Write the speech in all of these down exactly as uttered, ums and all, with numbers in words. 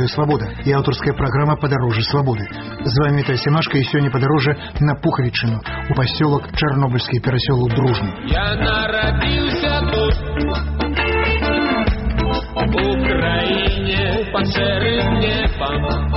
радио «Свобода» и авторская программа «Подороже свободы». С вами Виталий Семашко, и сегодня подороже на Пуховичину, у поселок Чернобыльский, переселок Дружный. Я народился тут, в Украине, под шэрым небом.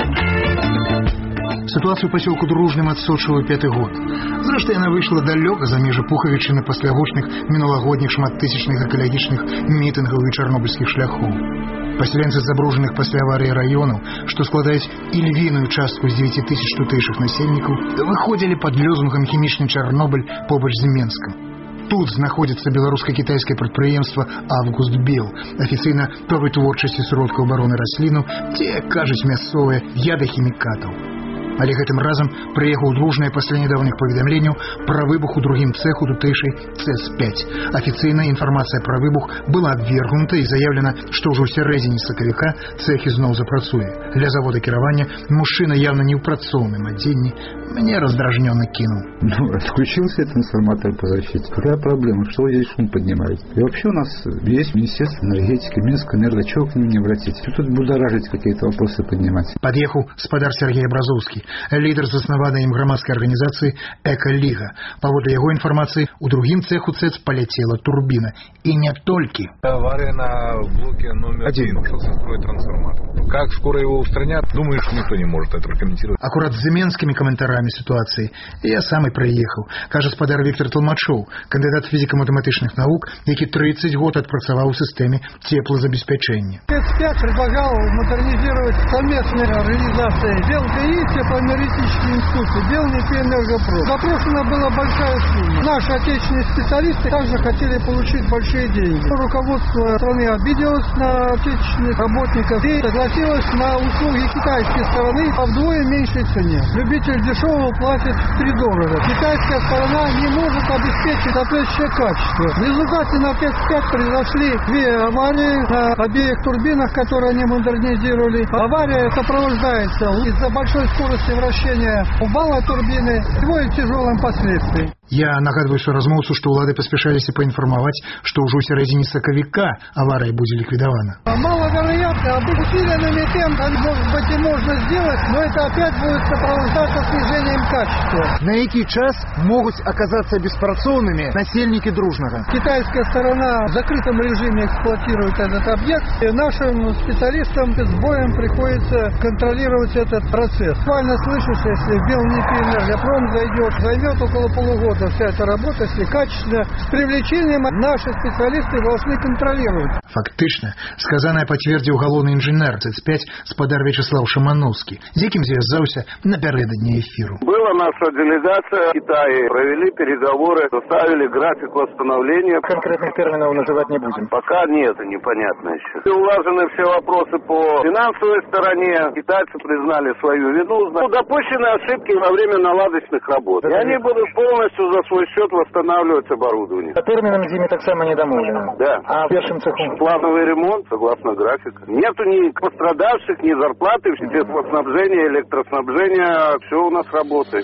Ситуацию пасёлку Дружным адсочваў пяты год. Зрэшты, яна выйшла далёка за межы Пухавічыны пасля гучных мінулагодніх шматтысячных экалагічных мітынгаў і чарнобыльскіх шляхоў. Паселенцы забружаных пасля аварыі раёнаў, што складаюць ільвіную частку з дзевяці тысяч тутэйшых насельнікаў, выходзілі пад лёзунгам хімічны Чарнобыль побач з Менскам. Тут знаходзіцца беларуска-кітайскае прадпрыемства «Августбел», афіцыйна па вытворчасці сродкаў абароны расліну, ці, як кажуць мясцовыя, ядахімікатаў. Але гэтым разам прыехаў Дружнае пасля нядаўних паведамленняў пра выбух у другім цэху тутэйшай цэс пяць. Афіцыйна інфармацыя пра выбух была абвергнута і заявлена, што ўжо ў сярэдзіне сакавіка цэх ізноў запрацуе. Для завода кіравання мужчына явно не ў працоўным адзенні мне раздражнённо кинул. Ну, отключился трансформатор по защите. Какая проблема? Что вы здесь шум поднимаете? И вообще у нас есть Министерство энергетики, Минскэнерго. Чего к ним не обратить? Тут будоражить какие-то вопросы поднимать. Подъехал спадар Сергей Абразовский, лидер заснаванной им громадской организации «Эко-лига». Поводле его информации, у другим цеху ЦЭЦ полетела турбина. И не только. Авария на блоке номер один. Ушелся строить трансформатор. Как скоро его устранят, думаю, что никто не может это прокомментировать. Аккурат с заменскими комментариями ситуации я сам и приехал. Кажется, спадар Виктор Толмачев, кандидат физико-математичных наук, який тридцать год отпрацовал в системе теплозабеспечения. цэс пять предлагал модернизировать совместные организации БелГИ, Теплоэнергетический институт, Белнефтеэнергопром. Запрошена была большая сумма. Наши отечественные специалисты также хотели получить большие деньги. Руководство страны обиделось на отечественных работников и согласилось на услуги китайской стороны по вдвое меньшей цене. Любитель дешевого платит втридорого. Китайская сторона не может обеспечить соответствующее качество. В результате на цэс пять произошли две аварии на обеих турбинах, которые они модернизировали. Авария сопровождается из-за большой скорости вращения упала турбины, приводит к тяжелым последствиям. Я нагадываю размоўцу, што ўлады паспяшаліся паінфармаваць, што ўжо ў сярэдзіне сакавіка авария будзе ликвидована. Маловероятно, усиленными темпами, может быть, и можно сделать, но это опять будет сопровождаться снижением качества. На який час могут оказаться беспрацоўными насельники Дружного? Китайская сторона в закрытом режиме эксплуатирует этот объект, и нашим специалистам с боем приходится контролировать этот процесс. Буквально слышишь, если Белнефтеэнергопром зайдет, займет около полугода вся эта работа, если качественно, с привлечением наши специалисты должны контролировать. Фактично, сказанное подтвердил уголовный инженер цэс пять спадар Вячеслав Шамановский, з яким звязался напередодні эфиру. Была наша делегация в Китае, провели переговоры, составили график восстановления. Конкретных терминов называть не будем. Пока нет, непонятно еще. Улажены все вопросы по финансовой стороне, китайцы признали свою вину, ну, допущены ошибки во время наладочных работ. И они будут полностью за свой счет восстанавливать оборудование. По терминам зиме так само не домовлено. Да. А в первом цеху? Плановый ремонт, согласно графику. Нету ни пострадавших, ни зарплаты, теплоснабжения, электроснабжения, все у нас работает.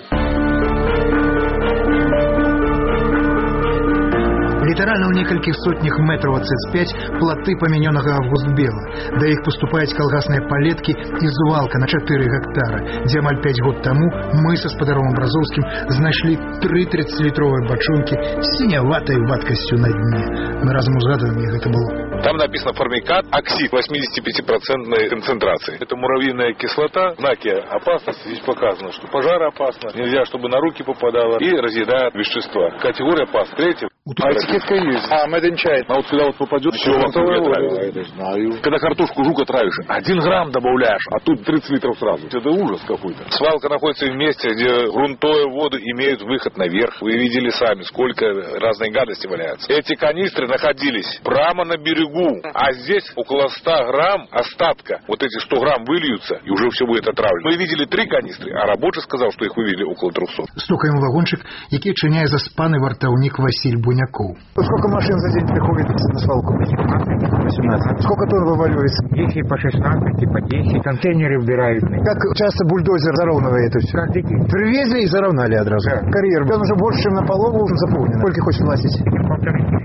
Літаральна ў некалькіх сотнях метраў ад цэс пять платы памянёнага Августбела. Да іх паступаюць калгасныя палеткі і звалка на чатыры гектара, дзе амаль пяць год таму мы са спадаром Абразоўскім знайшлі тры тридцатилітровыя бачонкі з сіняватай вадкасцю на дне. Мы разам узгадываем, як гэта было. Там написано формикат оксид восьмидесятипятипроцентной концентрации. Это муравьиная кислота. Знаки опасности здесь показано, что пожар опасно, нельзя, чтобы на руки попадало, и разъедает вещества. Категория опасна. Третья. А этикетка есть. А, made in China. А вот когда вот попадет, все вам отравишь. Когда картошку жука травишь, один грамм добавляешь, а тут тридцать литров сразу. Это ужас какой-то. Свалка находится в месте, где грунтовые воды имеют выход наверх. Вы видели сами, сколько разной гадости валяется. Эти канистры находились прямо на берегу, а здесь около ста грамм остатка. Вот эти сто грамм выльются, и уже все будет отравлено. Мы видели три канистры, а рабочий сказал, что их вывели около трехсот. Стукаем вагончик, який чиняє заспаний вартовник Василь Буняков. Сколько машин за день приходит на свалку? восемнадцать. Сколько тонн вываливается? десять по шестнадцать, по десять. Контейнеры убирают. Как часто бульдозер заровнивает это все? Каждый день. Привезли и заровнали одразу. Да. Карьер. Он уже больше, чем наполовину уже заполнен. Сколько хочет платить? Полторы тысячи.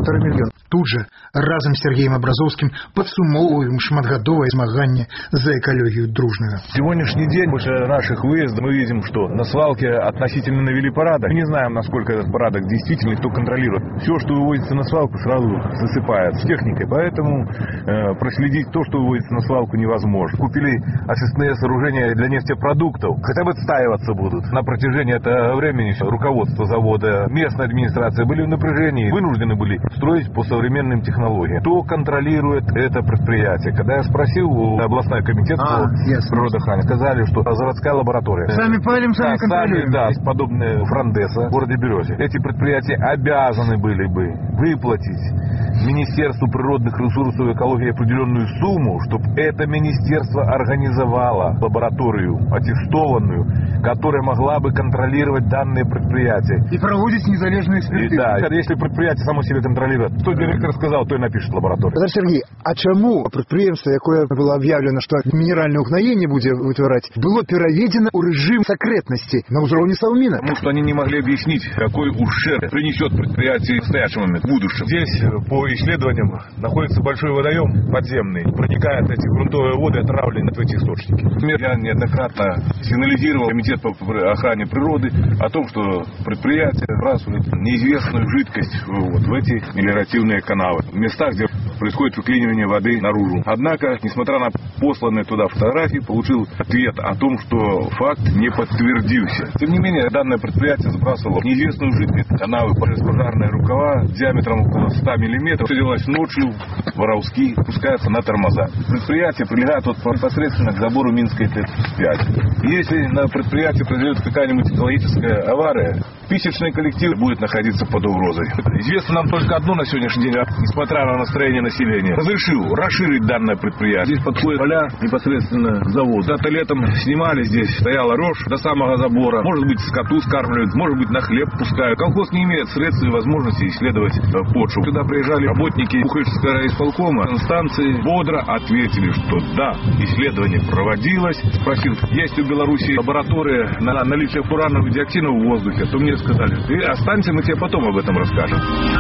полтора мільёна. Тут же разом с Сергеем Образовским подсумовываем шматгадовое змагание за экологию Дружного. Сегодняшний день, после наших выездов, мы видим, что на свалке относительно навели порядок. Мы не знаем, насколько этот порядок действительный, кто контролирует. Все, что вывозится на свалку, сразу засыпает с техникой. Поэтому э, проследить то, что вывозится на свалку, невозможно. Купили очистные сооружения для нефтепродуктов. Хотя бы отстаиваться будут. На протяжении этого времени руководство завода, местная администрация были в напряжении, вынуждены были строить по современным технологиям. Кто контролирует это предприятие? Когда я спросил у областной комитет а, по природоохране, сказали, что заводская лаборатория. Сами палим, сами да, контролируем. Да, есть подобные Франдеса в городе Березе. Эти предприятия обязаны были бы выплатить Министерству природных ресурсов и экологии определенную сумму, чтобы это министерство организовало лабораторию аттестованную, которая могла бы контролировать данные предприятия. И проводить незалежную экспертизу. И, да, если предприятие само себе контролирует, что директор сказал, то и напишет лабораторию. Петр Сергей, а чому предприемство, якое было объявлено, что минеральное угнаение будет вытворать, было переведено у режим секретности на уровне Совмина? Потому что они не могли объяснить, какой ушерб принесет предприятие в настоящем моменте, в будущем. Здесь, по исследованиям, находится большой водоем подземный, проникают эти грунтовые воды, отравлены в эти источники. Я неоднократно сигнализировал комитет по охране природы о том, что предприятие сбрасывает неизвестную жидкость вот, в эти мелиоративные канавы, в местах, где происходит выклинивание воды наружу. Однако, несмотря на посланные туда фотографии, получил ответ о том, что факт не подтвердился. Тем не менее, данное предприятие сбрасывало неизвестную жидкость. Канавы, пожарные рукава диаметром около ста миллиметров. Все делалось ночью, воровски, пускаются на тормоза. Предприятие прилегает вот непосредственно к забору Минской Т пять. Если на предприятии произойдет какая-нибудь экологическая авария, тысячный коллектив будет находиться под угрозой. Известно нам только одно на сегодняшний день, несмотря на настроение населения. Разрешил расширить данное предприятие. Здесь подходит поля непосредственно к заводу. Когда-то летом снимали здесь, стояла рожь до самого забора. Может быть, скоту скармливают, может быть, на хлеб пускают. Колхоз не имеет средств и возможности исследовать почву. Когда приезжали работники Пуховического райисполкома, станции бодро ответили, что да, исследование проводилось. Спросил, есть у Беларуси лаборатория на наличие фуранов и диоксинов в воздухе, то мне сказали, ты останься, мы тебе потом об этом расскажем.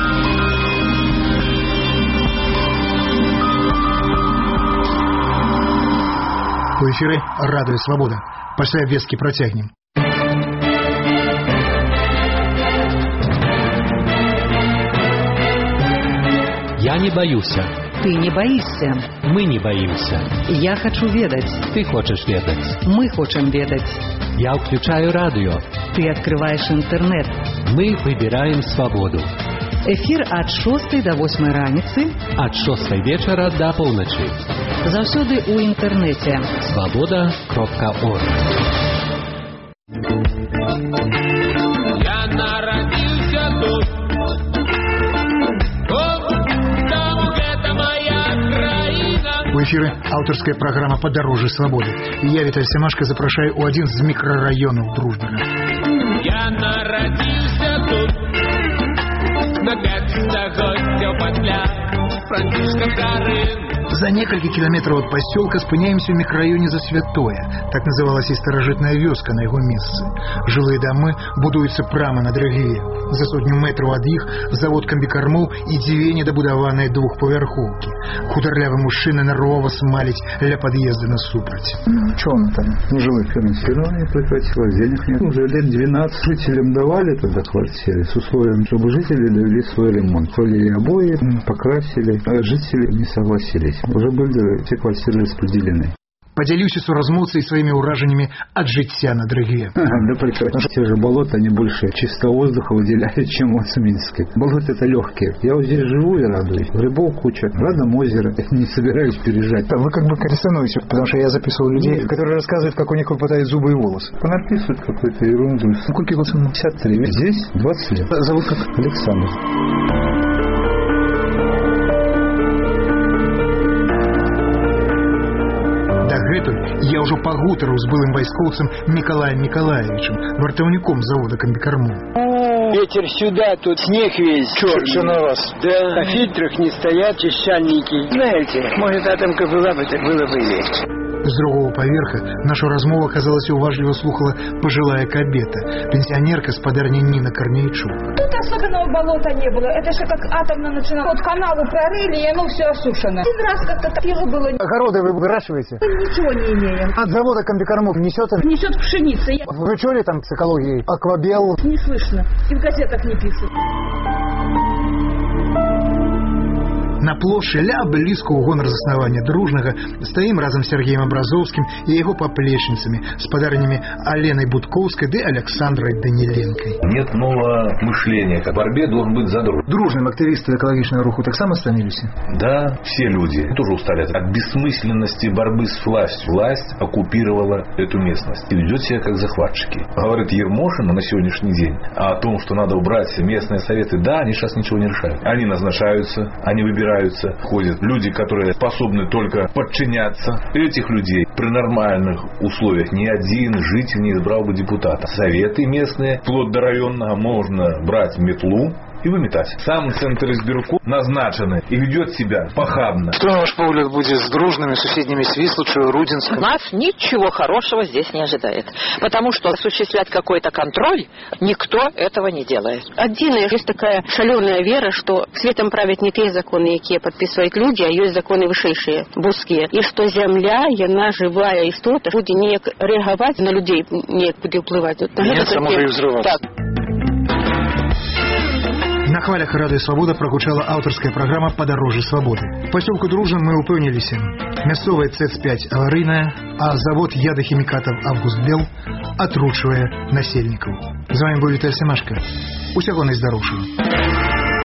У эфіры радыё Свабода. Пасля весткі працягнем. Я не боюся. Ты не боишься. Мы не боимся. Я хочу ведать. Ты хочешь ведать. Мы хотим ведать. Я включаю радио. Ты открываешь интернет. Мы выбираем свободу. Эфир от шостой до восьмой раніцы. От шостой вечера до полночи. Заўсёды у интернете. свобода кропка орг. Я народился тут. У эфіры аўтарская праграма «Падарожжа свабоды». І я, Віталь Семашка, запрашаю ў адзін з мікрараёнаў Дружбага. Я народился тут. На пять стагоддзяў пасля Францішка Карын. За некалькі кіламетраў ад пасёлка спыняемся ў мікрараёне За Святое. Так называлася і старажытная вёска на яго месцы. Жылыя дамы будуюцца прама на дрыгве. За сотню метраў ад іх завод камбікармоў і дзве недабудаваныя двухпавярхоўкі. Хударлявы мужчына нервова смаліць ля пад'езда насупраць. Ну, что он там? Нежилое финансирование прекратилось, денег нет. Уже лет двенадцать жителям давали тогда квартиры с условием, чтобы жители довели свой ремонт. Полили обои, покрасили, а жители не согласились. Уже были все квартиры распределены. Подзялюся суразмоўцай сваімі ўражаннямі ад жыцця на дрыгве. Ага, да прекрасно. Те же болота, они больше чистого воздуха выделяют, чем вот в Минске. Болота это легкие. Я вот здесь живу и радуюсь. Грибов куча. Рядом озеро. Я не собираюсь переезжать. Вы как бы корректируете, потому что я записывал людей, которые рассказывают, как у них выпадают зубы и волосы. Понаписывают какую-то ерунду. Ну, сколько год ему? пятьдесят три. Здесь двадцать лет. Зовут как? Александр. Я ўжо пагутарыў з былым вайскоўцам Миколаем Николаевичем, вартаўніком завода комбикормол. Ветер сюда, тут снег весь. Черт, что на вас? Да. На фильтрах не стоят чищальники. Знаете, может, атомка была бы, так было бы и легче. З другого паверха нашу размову, казалось, уважливо слухала пожилая кабета, пенсионерка, спадарня Нина Корнейчук. Тут особенного болота не было. Это же как атомно начинало. Вот канаву прорыли, и оно все осушено. Один раз как-то такого было. Огороды вы выращиваете? Мы ничего не имеем. От завода комбикормов несет? Несет пшеница. Вы чули там с экологией? Аквабел? Не слышно. И в газетах не пишут. На плошчы ля блізка ў гонар заснавання дружнага стаім разам з Сергеем Абразовскім і яго паплечніцамі, спадарнямі Аленой Будковской и Александрой Даниленкой. Нет нового мышления. В борьбе должен быть за дружбу. Дружным активисты экологичного руху так само становились? Да, все люди тоже устали от бессмысленности борьбы с властью. Власть оккупировала эту местность и ведет себя как захватчики. Говорит Ермошина на сегодняшний день о том, что надо убрать местные советы. Да, они сейчас ничего не решают. Они назначаются, они выбирают. Ходят люди, которые способны только подчиняться. Этих людей при нормальных условиях ни один житель не избрал бы депутата. Советы местные, вплоть до районного, можно брать метлу и выметать. Сам центр избирком назначены и ведет себя похабно. Что, на ваш погляд, будет с дружными соседними с Вислочью, Рудинском? Нас ничего хорошего здесь не ожидает. Потому что осуществлять какой-то контроль никто этого не делает. Отдельно есть такая шаленая вера, что светом правят не те законы, какие подписывают люди, а есть законы вышейшие, бузкие. И что земля, яна живая истота, люди не реагировать на людей, не куда впливать. Нет, само же и взрываться. Так. На хвалях Радио Свобода прогучала аўтарская праграма «Падарожжы свабоды». В пасёлку Дружным мы упэўніліся. Мясцовая цэц пять аварыйная, а завод ядахімікатаў «Августбел» атручвае насельнікаў. З вами быў Віталь Семашка. Усяго найздараўшага.